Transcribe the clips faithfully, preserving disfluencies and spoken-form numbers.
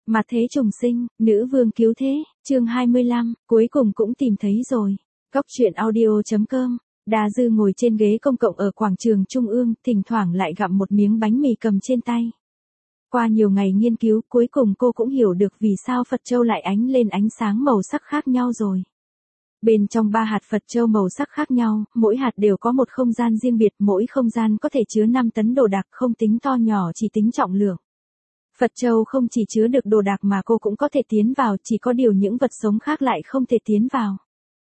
Mặt thế trùng sinh, nữ vương cứu thế, chương hai mươi lăm, cuối cùng cũng tìm thấy rồi. Góc truyện audio chấm com. Đa Dư ngồi trên ghế công cộng ở quảng trường Trung ương, thỉnh thoảng lại gặm một miếng bánh mì cầm trên tay. Qua nhiều ngày nghiên cứu, cuối cùng cô cũng hiểu được vì sao Phật Châu lại ánh lên ánh sáng màu sắc khác nhau rồi. Bên trong ba hạt Phật Châu màu sắc khác nhau, mỗi hạt đều có một không gian riêng biệt, mỗi không gian có thể chứa năm tấn đồ đạc, không tính to nhỏ, chỉ tính trọng lượng. Phật Châu không chỉ chứa được đồ đạc mà cô cũng có thể tiến vào, chỉ có điều những vật sống khác lại không thể tiến vào.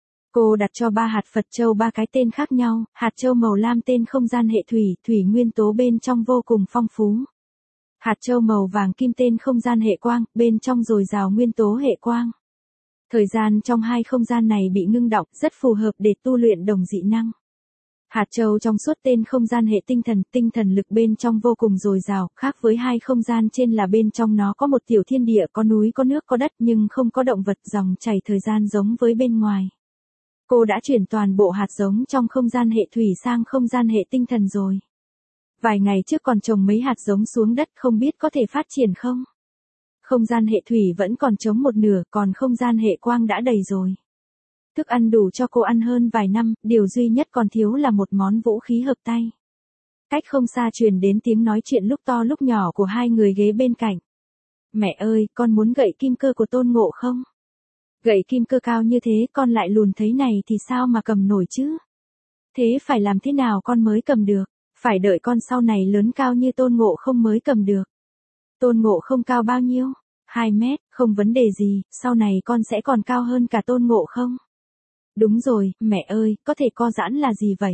Cô đặt cho ba hạt Phật Châu ba cái tên khác nhau, hạt châu màu lam tên không gian hệ thủy, thủy nguyên tố bên trong vô cùng phong phú. Hạt châu màu vàng kim tên không gian hệ quang, bên trong dồi dào nguyên tố hệ quang. Thời gian trong hai không gian này bị ngưng đọng, rất phù hợp để tu luyện đồng dị năng. Hạt châu trong suốt tên không gian hệ tinh thần, tinh thần lực bên trong vô cùng dồi dào, khác với hai không gian trên là bên trong nó có một tiểu thiên địa, có núi, có nước, có đất nhưng không có động vật, dòng chảy thời gian giống với bên ngoài. Cô đã chuyển toàn bộ hạt giống trong không gian hệ thủy sang không gian hệ tinh thần rồi. Vài ngày trước còn trồng mấy hạt giống xuống đất, không biết có thể phát triển không? Không gian hệ thủy vẫn còn trống một nửa, còn không gian hệ quang đã đầy rồi. Thức ăn đủ cho cô ăn hơn vài năm, điều duy nhất còn thiếu là một món vũ khí hợp tay. Cách không xa truyền đến tiếng nói chuyện lúc to lúc nhỏ của hai người ghế bên cạnh. Mẹ ơi, con muốn gậy kim cơ của Tôn Ngộ không? Gậy kim cơ cao như thế con lại lùn thế này thì sao mà cầm nổi chứ? Thế phải làm thế nào con mới cầm được? Phải đợi con sau này lớn cao như Tôn Ngộ không mới cầm được. Tôn Ngộ không cao bao nhiêu? hai mét, không vấn đề gì, sau này con sẽ còn cao hơn cả Tôn Ngộ không? Đúng rồi, mẹ ơi, có thể co giãn là gì vậy?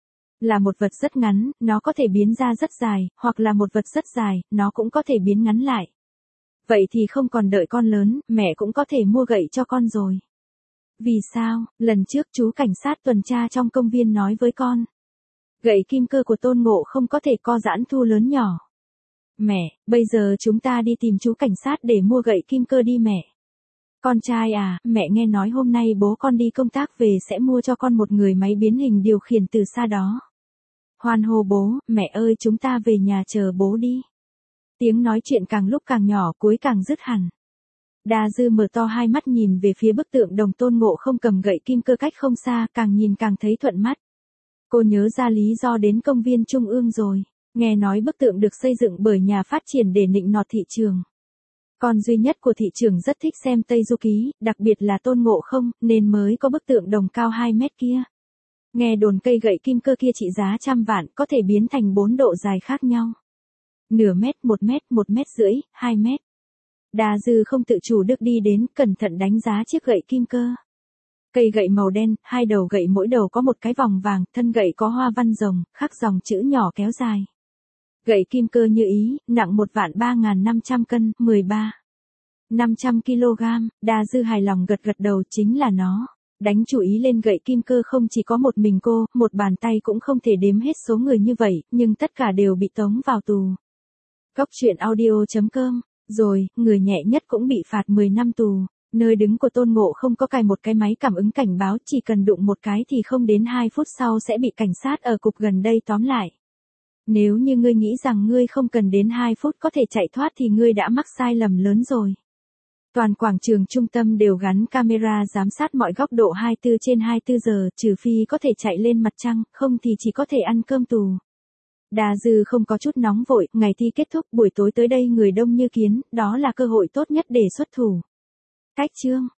Là một vật rất ngắn, nó có thể biến ra rất dài, hoặc là một vật rất dài, nó cũng có thể biến ngắn lại. Vậy thì không còn đợi con lớn, mẹ cũng có thể mua gậy cho con rồi. Vì sao? Lần trước chú cảnh sát tuần tra trong công viên nói với con. Gậy kim cơ của Tôn Ngộ không có thể co giãn thu lớn nhỏ. Mẹ, bây giờ chúng ta đi tìm chú cảnh sát để mua gậy kim cơ đi mẹ. Con trai à, mẹ nghe nói hôm nay bố con đi công tác về sẽ mua cho con một người máy biến hình điều khiển từ xa đó. Hoan hô bố, mẹ ơi chúng ta về nhà chờ bố đi. Tiếng nói chuyện càng lúc càng nhỏ, cuối càng dứt hẳn. Đa Dư mở to hai mắt nhìn về phía bức tượng đồng Tôn Ngộ không cầm gậy kim cơ cách không xa, càng nhìn càng thấy thuận mắt. Cô nhớ ra lý do đến công viên Trung ương rồi. Nghe nói bức tượng được xây dựng bởi nhà phát triển để nịnh nọt thị trường. Con duy nhất của thị trường rất thích xem Tây Du Ký, đặc biệt là Tôn Ngộ không, nên mới có bức tượng đồng cao hai mét kia. Nghe đồn cây gậy kim cơ kia trị giá trăm vạn, có thể biến thành bốn độ dài khác nhau. Nửa mét, một mét, một mét rưỡi, hai mét. Đa Dư không tự chủ được đi đến, cẩn thận đánh giá chiếc gậy kim cơ. Cây gậy màu đen, hai đầu gậy mỗi đầu có một cái vòng vàng, thân gậy có hoa văn rồng, khắc dòng chữ nhỏ kéo dài. Gậy kim cơ như ý, nặng một vạn ba ngàn năm trăm cân, mười ba. năm trăm ki lô gam, Đa Dư hài lòng gật gật đầu, chính là nó. Đánh chú ý lên gậy kim cơ không chỉ có một mình cô, một bàn tay cũng không thể đếm hết số người như vậy, nhưng tất cả đều bị tống vào tù. Góc truyện audio chấm com, rồi, người nhẹ nhất cũng bị phạt mười năm tù. Nơi đứng của Tôn Ngộ không có cài một cái máy cảm ứng cảnh báo, chỉ cần đụng một cái thì không đến hai phút sau sẽ bị cảnh sát ở cục gần đây tóm lại. Nếu như ngươi nghĩ rằng ngươi không cần đến hai phút có thể chạy thoát thì ngươi đã mắc sai lầm lớn rồi. Toàn quảng trường trung tâm đều gắn camera giám sát mọi góc độ hai mươi bốn trên hai mươi bốn giờ, trừ phi có thể chạy lên mặt trăng, không thì chỉ có thể ăn cơm tù. Đa Dư không có chút nóng vội, ngày thi kết thúc, buổi tối tới đây người đông như kiến, đó là cơ hội tốt nhất để xuất thủ. Cách chương